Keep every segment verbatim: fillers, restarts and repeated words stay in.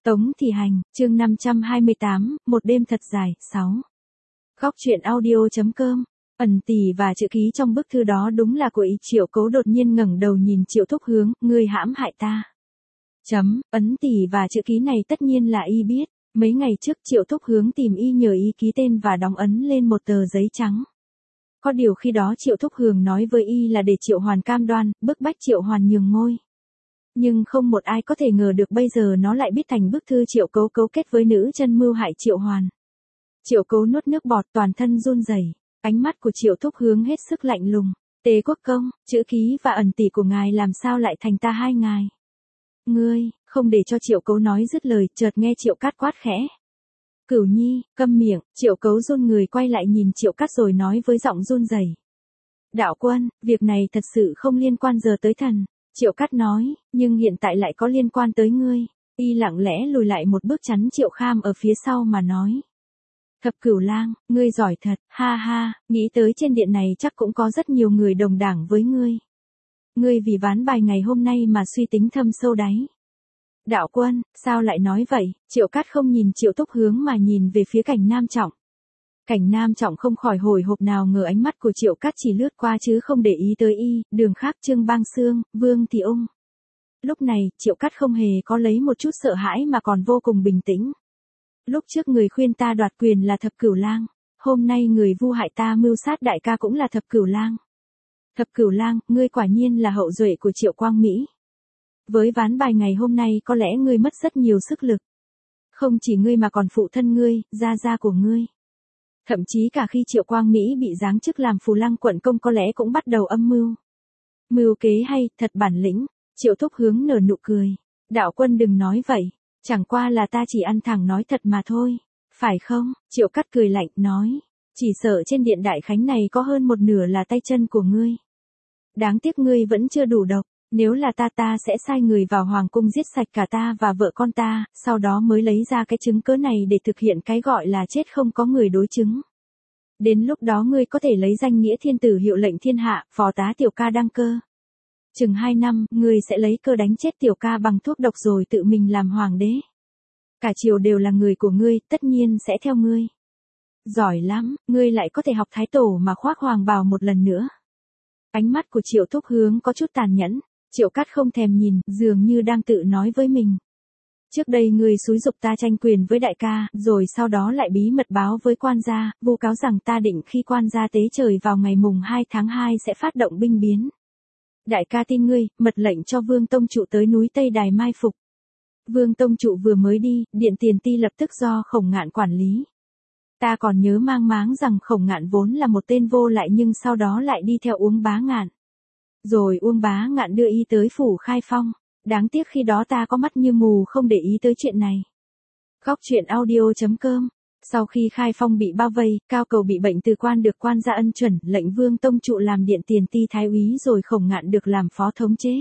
Tống Thị Hành, chương năm trăm hai mươi tám, một đêm thật dài, sáu. Góc truyện audio.com. Ẩn tỷ và chữ ký trong bức thư đó đúng là của Y. Triệu Cấu đột nhiên ngẩng đầu nhìn Triệu Thúc Hướng, ngươi hãm hại ta. Chấm, ấn tỷ và chữ ký này tất nhiên là Y biết. Mấy ngày trước Triệu Thúc Hướng tìm Y nhờ Y ký tên và đóng ấn lên một tờ giấy trắng. Có điều khi đó Triệu Thúc Hướng nói với Y là để Triệu Hoàn cam đoan, bức bách Triệu Hoàn nhường ngôi. Nhưng không một ai có thể ngờ được bây giờ nó lại biết thành bức thư Triệu Cấu cấu kết với nữ chân mưu hại Triệu Hoàn. Triệu Cấu nuốt nước bọt, toàn thân run rẩy, ánh mắt của Triệu Thúc Hướng hết sức lạnh lùng. Tế Quốc Công, chữ ký và ẩn tỷ của ngài làm sao lại thành ta hai ngài? Ngươi, không để cho Triệu Cấu nói dứt lời, chợt nghe Triệu Cát quát khẽ. Cửu Nhi, câm miệng. Triệu Cấu run người quay lại nhìn Triệu Cát rồi nói với giọng run rẩy. Đạo quân, việc này thật sự không liên quan giờ tới thần. Triệu Cát nói, nhưng hiện tại lại có liên quan tới ngươi. Y lặng lẽ lùi lại một bước chắn Triệu Kham ở phía sau mà nói. Thập Cửu Lang, ngươi giỏi thật, ha ha, nghĩ tới trên điện này chắc cũng có rất nhiều người đồng đảng với ngươi. Ngươi vì ván bài ngày hôm nay mà suy tính thâm sâu đáy. Đạo quân, sao lại nói vậy? Triệu Cát không nhìn Triệu Thúc Hướng mà nhìn về phía Cảnh Nam Trọng. Cảnh Nam Trọng không khỏi hồi hộp, nào ngờ ánh mắt của Triệu Cát chỉ lướt qua chứ không để ý tới Y, Đường Khác, Trương Bang Xương, Vương Thị Ung. Lúc này, Triệu Cát không hề có lấy một chút sợ hãi mà còn vô cùng bình tĩnh. Lúc trước người khuyên ta đoạt quyền là Thập Cửu Lang, hôm nay người vu hại ta mưu sát đại ca cũng là Thập Cửu Lang. Thập Cửu Lang, ngươi quả nhiên là hậu duệ của Triệu Quang Mỹ. Với ván bài ngày hôm nay có lẽ ngươi mất rất nhiều sức lực. Không chỉ ngươi mà còn phụ thân ngươi, gia gia của ngươi. Thậm chí cả khi Triệu Quang Mỹ bị giáng chức làm Phù Lăng quận công có lẽ cũng bắt đầu âm mưu. Mưu kế hay, thật bản lĩnh. Triệu Thúc Hướng nở nụ cười. Đạo quân đừng nói vậy. Chẳng qua là ta chỉ ăn thẳng nói thật mà thôi. Phải không? Triệu Cát cười lạnh, nói. Chỉ sợ trên điện đại khánh này có hơn một nửa là tay chân của ngươi. Đáng tiếc ngươi vẫn chưa đủ độc. Nếu là ta ta sẽ sai người vào hoàng cung giết sạch cả ta và vợ con ta, sau đó mới lấy ra cái chứng cớ này để thực hiện cái gọi là chết không có người đối chứng. Đến lúc đó ngươi có thể lấy danh nghĩa thiên tử hiệu lệnh thiên hạ, phò tá tiểu ca đăng cơ. Chừng hai năm, ngươi sẽ lấy cơ đánh chết tiểu ca bằng thuốc độc rồi tự mình làm hoàng đế. Cả triều đều là người của ngươi, tất nhiên sẽ theo ngươi. Giỏi lắm, ngươi lại có thể học thái tổ mà khoác hoàng bào một lần nữa. Ánh mắt của Triệu Thúc Hướng có chút tàn nhẫn. Triệu Cát không thèm nhìn, dường như đang tự nói với mình. Trước đây ngươi xúi giục ta tranh quyền với đại ca, rồi sau đó lại bí mật báo với quan gia, vu cáo rằng ta định khi quan gia tế trời vào ngày mùng hai tháng hai sẽ phát động binh biến. Đại ca tin ngươi, mật lệnh cho Vương Tông Trụ tới núi Tây Đài mai phục. Vương Tông Trụ vừa mới đi, điện Tiền Ti lập tức do Khổng Ngạn quản lý. Ta còn nhớ mang máng rằng Khổng Ngạn vốn là một tên vô lại nhưng sau đó lại đi theo Uông Bá Ngạn. Rồi Uông Bá Ngạn đưa Y tới phủ Khai Phong. Đáng tiếc khi đó ta có mắt như mù không để ý tới chuyện này. Góc truyện audio.com. Sau khi Khai Phong bị bao vây, Cao Cầu bị bệnh từ quan được quan gia ân chuẩn, lệnh Vương Tông Trụ làm điện Tiền Ti thái úy rồi Khổng Ngạn được làm phó thống chế.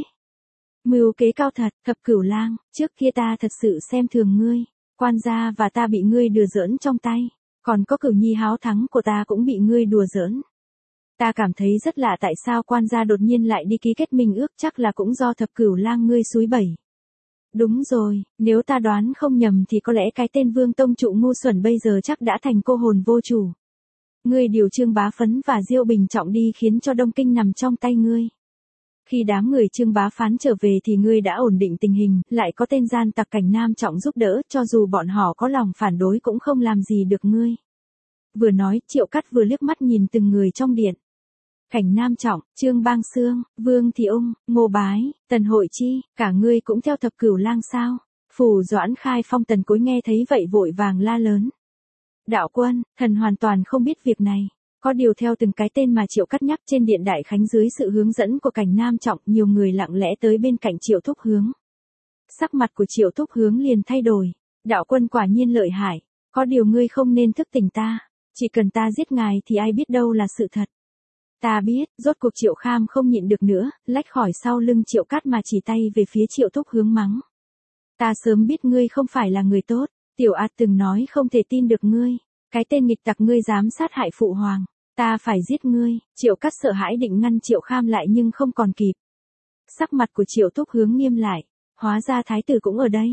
Mưu kế cao thật, Thập Cửu Lang, trước kia ta thật sự xem thường ngươi. Quan gia và ta bị ngươi đùa giỡn trong tay. Còn có Cửu Nhi háo thắng của ta cũng bị ngươi đùa giỡn. Ta cảm thấy rất lạ tại sao quan gia đột nhiên lại đi ký kết minh ước, chắc là cũng do Thập Cửu Lang ngươi xúi bẩy. Đúng rồi, nếu ta đoán không nhầm thì có lẽ cái tên Vương Tông Trụ ngu xuẩn bây giờ chắc đã thành cô hồn vô chủ. Ngươi điều Trương Bá Phấn và Diêu Bình Trọng đi khiến cho Đông Kinh nằm trong tay ngươi. Khi đám người Trương Bá Phán trở về thì ngươi đã ổn định tình hình, lại có tên gian tặc Cảnh Nam Trọng giúp đỡ, cho dù bọn họ có lòng phản đối cũng không làm gì được ngươi. Vừa nói, Triệu Cát vừa liếc mắt nhìn từng người trong điện. Cảnh Nam Trọng, Trương Bang Xương, Vương Thị Ung, Ngô Bái, Tần Hội Chi, cả ngươi cũng theo Thập Cửu Lang sao? Phủ Doãn Khai Phong Tần Cối nghe thấy vậy vội vàng la lớn. Đạo quân, thần hoàn toàn không biết việc này. Có điều theo từng cái tên mà Triệu Cát nhắc trên điện đại khánh dưới sự hướng dẫn của Cảnh Nam Trọng, nhiều người lặng lẽ tới bên cạnh Triệu Thúc Hướng. Sắc mặt của Triệu Thúc Hướng liền thay đổi. Đạo quân quả nhiên lợi hại. Có điều ngươi không nên thức tỉnh ta. Chỉ cần ta giết ngài thì ai biết đâu là sự thật. Ta biết, rốt cuộc Triệu Kham không nhịn được nữa, lách khỏi sau lưng Triệu Cát mà chỉ tay về phía Triệu Thúc Hướng mắng. Ta sớm biết ngươi không phải là người tốt, Tiểu Át từng nói không thể tin được ngươi, cái tên nghịch tặc ngươi dám sát hại phụ hoàng, ta phải giết ngươi. Triệu Cát sợ hãi định ngăn Triệu Kham lại nhưng không còn kịp. Sắc mặt của Triệu Thúc Hướng nghiêm lại, hóa ra thái tử cũng ở đây.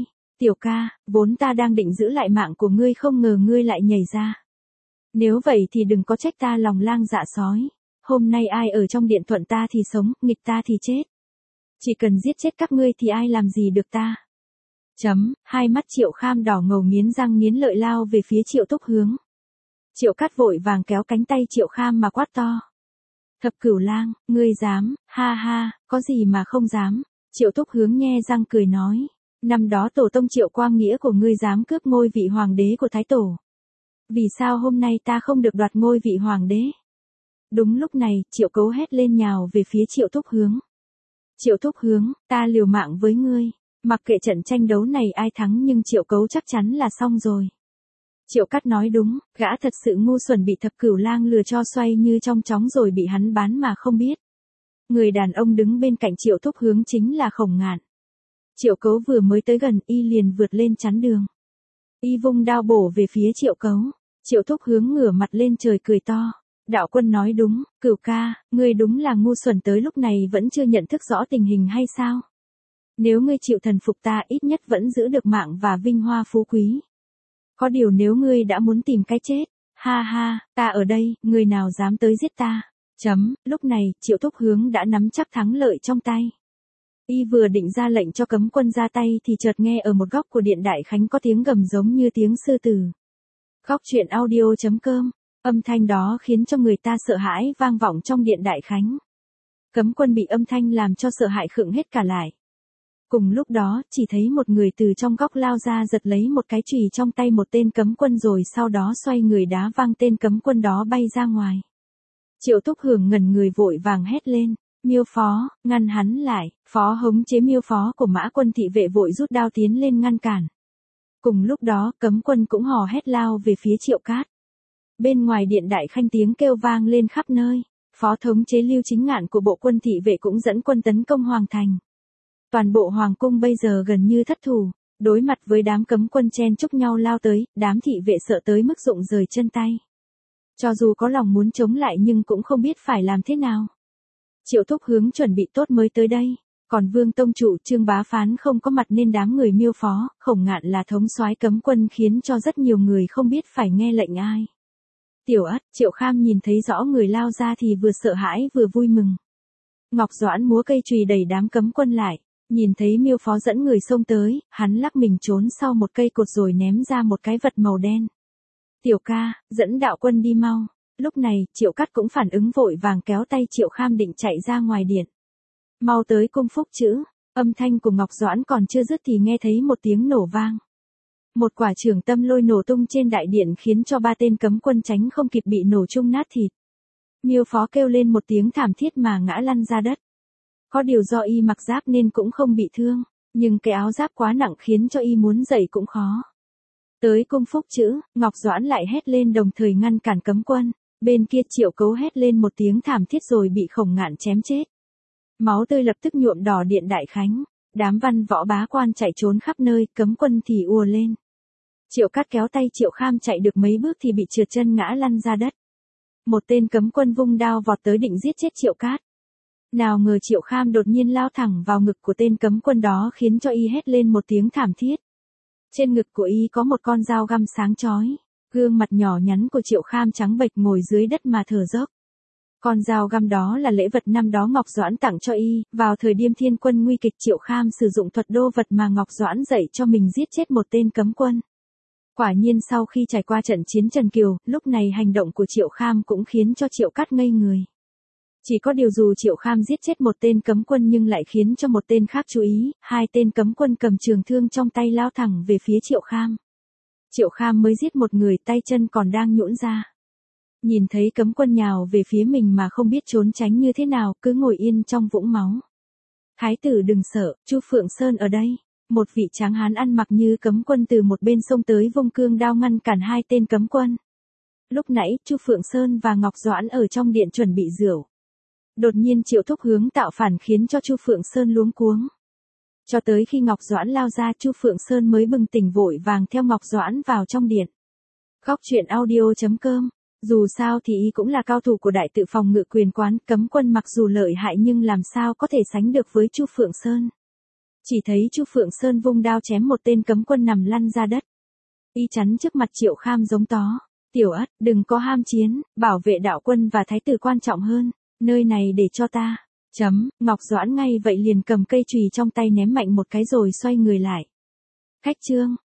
Tiểu ca, vốn ta đang định giữ lại mạng của ngươi không ngờ ngươi lại nhảy ra. Nếu vậy thì đừng có trách ta lòng lang dạ sói. Hôm nay ai ở trong điện thuận ta thì sống, nghịch ta thì chết. Chỉ cần giết chết các ngươi thì ai làm gì được ta. Chấm, hai mắt Triệu Kham đỏ ngầu nghiến răng nghiến lợi lao về phía Triệu Thúc Hướng. Triệu Cát vội vàng kéo cánh tay Triệu Kham mà quát to. Thập Cửu Lang, ngươi dám, ha ha, có gì mà không dám. Triệu Thúc Hướng nhe răng cười nói. Năm đó tổ tông Triệu Quang Nghĩa của ngươi dám cướp ngôi vị hoàng đế của Thái Tổ. Vì sao hôm nay ta không được đoạt ngôi vị hoàng đế? Đúng lúc này, Triệu Cấu hét lên nhào về phía Triệu Thúc Hướng. Triệu Thúc Hướng, ta liều mạng với ngươi. Mặc kệ trận tranh đấu này ai thắng nhưng Triệu Cấu chắc chắn là xong rồi. Triệu Cát nói đúng, gã thật sự ngu xuẩn bị Thập Cửu Lang lừa cho xoay như trong chóng rồi bị hắn bán mà không biết. Người đàn ông đứng bên cạnh Triệu Thúc Hướng chính là Khổng Ngạn. Triệu Cấu vừa mới tới gần y liền vượt lên chắn đường. Y vung đao bổ về phía Triệu Cấu. Triệu Thúc Hướng ngửa mặt lên trời cười to. Đạo quân nói đúng, Cửu ca, ngươi đúng là ngu xuẩn tới lúc này vẫn chưa nhận thức rõ tình hình hay sao? Nếu ngươi chịu thần phục ta ít nhất vẫn giữ được mạng và vinh hoa phú quý. Có điều nếu ngươi đã muốn tìm cái chết, ha ha, ta ở đây, người nào dám tới giết ta? Chấm, lúc này, Triệu Thúc Hướng đã nắm chắc thắng lợi trong tay. Y vừa định ra lệnh cho cấm quân ra tay thì chợt nghe ở một góc của điện Đại Khánh có tiếng gầm giống như tiếng sư tử. Góc truyện audio chấm com. Âm thanh đó khiến cho người ta sợ hãi vang vọng trong điện Đại Khánh. Cấm quân bị âm thanh làm cho sợ hãi khựng hết cả lại. Cùng lúc đó, chỉ thấy một người từ trong góc lao ra giật lấy một cái chùy trong tay một tên cấm quân rồi sau đó xoay người đá văng tên cấm quân đó bay ra ngoài. Triệu Thúc Hưởng ngẩn người vội vàng hét lên. Miêu Phó, ngăn hắn lại. Phó hống chế Miêu Phó của Mã Quân thị vệ vội rút đao tiến lên ngăn cản. Cùng lúc đó, cấm quân cũng hò hét lao về phía Triệu Cát. Bên ngoài điện Đại Khanh tiếng kêu vang lên khắp nơi. Phó thống chế Lưu Chính Ngạn của bộ quân thị vệ cũng dẫn quân tấn công Hoàng Thành. Toàn bộ Hoàng cung bây giờ gần như thất thủ, đối mặt với đám cấm quân chen chúc nhau lao tới, đám thị vệ sợ tới mức rụng rời chân tay. Cho dù có lòng muốn chống lại nhưng cũng không biết phải làm thế nào. Triệu Thúc Hướng chuẩn bị tốt mới tới đây, còn Vương Tông Trụ Trương Bá Phán không có mặt nên đám người Miêu Phó, Khổng Ngạn là thống soái cấm quân khiến cho rất nhiều người không biết phải nghe lệnh ai. Tiểu Ất, Triệu Kham nhìn thấy rõ người lao ra thì vừa sợ hãi vừa vui mừng. Ngọc Doãn múa cây chùy đẩy đám cấm quân lại, nhìn thấy Miêu Phó dẫn người xông tới, hắn lắc mình trốn sau một cây cột rồi ném ra một cái vật màu đen. Tiểu ca, dẫn đạo quân đi mau. Lúc này, Triệu Cát cũng phản ứng vội vàng kéo tay Triệu Kham định chạy ra ngoài điện. Mau tới cung phúc chữ, âm thanh của Ngọc Doãn còn chưa dứt thì nghe thấy một tiếng nổ vang. Một quả trường tâm lôi nổ tung trên đại điện khiến cho ba tên cấm quân tránh không kịp bị nổ chung nát thịt. Miêu Phó kêu lên một tiếng thảm thiết mà ngã lăn ra đất. Có điều do y mặc giáp nên cũng không bị thương, nhưng cái áo giáp quá nặng khiến cho y muốn dậy cũng khó. Tới cung phúc chữ, Ngọc Doãn lại hét lên đồng thời ngăn cản cấm quân. Bên kia Triệu Cấu hét lên một tiếng thảm thiết rồi bị Khổng Ngạn chém chết. Máu tươi lập tức nhuộm đỏ điện Đại Khánh. Đám văn võ bá quan chạy trốn khắp nơi, cấm quân thì ùa lên. Triệu Cát kéo tay Triệu Kham chạy được mấy bước thì bị trượt chân ngã lăn ra đất. Một tên cấm quân vung đao vọt tới định giết chết Triệu Cát. Nào ngờ Triệu Kham đột nhiên lao thẳng vào ngực của tên cấm quân đó khiến cho y hét lên một tiếng thảm thiết. Trên ngực của y có một con dao găm sáng chói. Gương mặt nhỏ nhắn của Triệu Kham trắng bệch ngồi dưới đất mà thở dốc. Con dao găm đó là lễ vật năm đó Ngọc Doãn tặng cho y, vào thời Điêm Thiên Quân nguy kịch Triệu Kham sử dụng thuật đô vật mà Ngọc Doãn dạy cho mình giết chết một tên cấm quân. Quả nhiên sau khi trải qua trận chiến Trần Kiều, lúc này hành động của Triệu Kham cũng khiến cho Triệu Cát ngây người. Chỉ có điều dù Triệu Kham giết chết một tên cấm quân nhưng lại khiến cho một tên khác chú ý, hai tên cấm quân cầm trường thương trong tay lao thẳng về phía Triệu Kham. Triệu Kham mới giết một người tay chân còn đang nhũn ra. Nhìn thấy cấm quân nhào về phía mình mà không biết trốn tránh như thế nào, cứ ngồi yên trong vũng máu. Thái tử đừng sợ, Chu Phượng Sơn ở đây. Một vị tráng hán ăn mặc như cấm quân từ một bên sông tới vung cương đao ngăn cản hai tên cấm quân. Lúc nãy, Chu Phượng Sơn và Ngọc Doãn ở trong điện chuẩn bị rượu. Đột nhiên Triệu Thúc Hướng tạo phản khiến cho Chu Phượng Sơn luống cuống. Cho tới khi Ngọc Doãn lao ra Chu Phượng Sơn mới bừng tỉnh vội vàng theo Ngọc Doãn vào trong điện. Góc truyện audio chấm com. Dù sao thì y cũng là cao thủ của đại tự phòng ngự quyền quán, cấm quân mặc dù lợi hại nhưng làm sao có thể sánh được với Chu Phượng Sơn. Chỉ thấy Chu Phượng Sơn vung đao chém một tên cấm quân nằm lăn ra đất. Y chắn trước mặt Triệu Kham giống to, tiểu ất, đừng có ham chiến, bảo vệ đạo quân và thái tử quan trọng hơn, nơi này để cho ta. Chấm, Ngọc Doãn ngay vậy liền cầm cây chùy trong tay ném mạnh một cái rồi xoay người lại. Khách trương,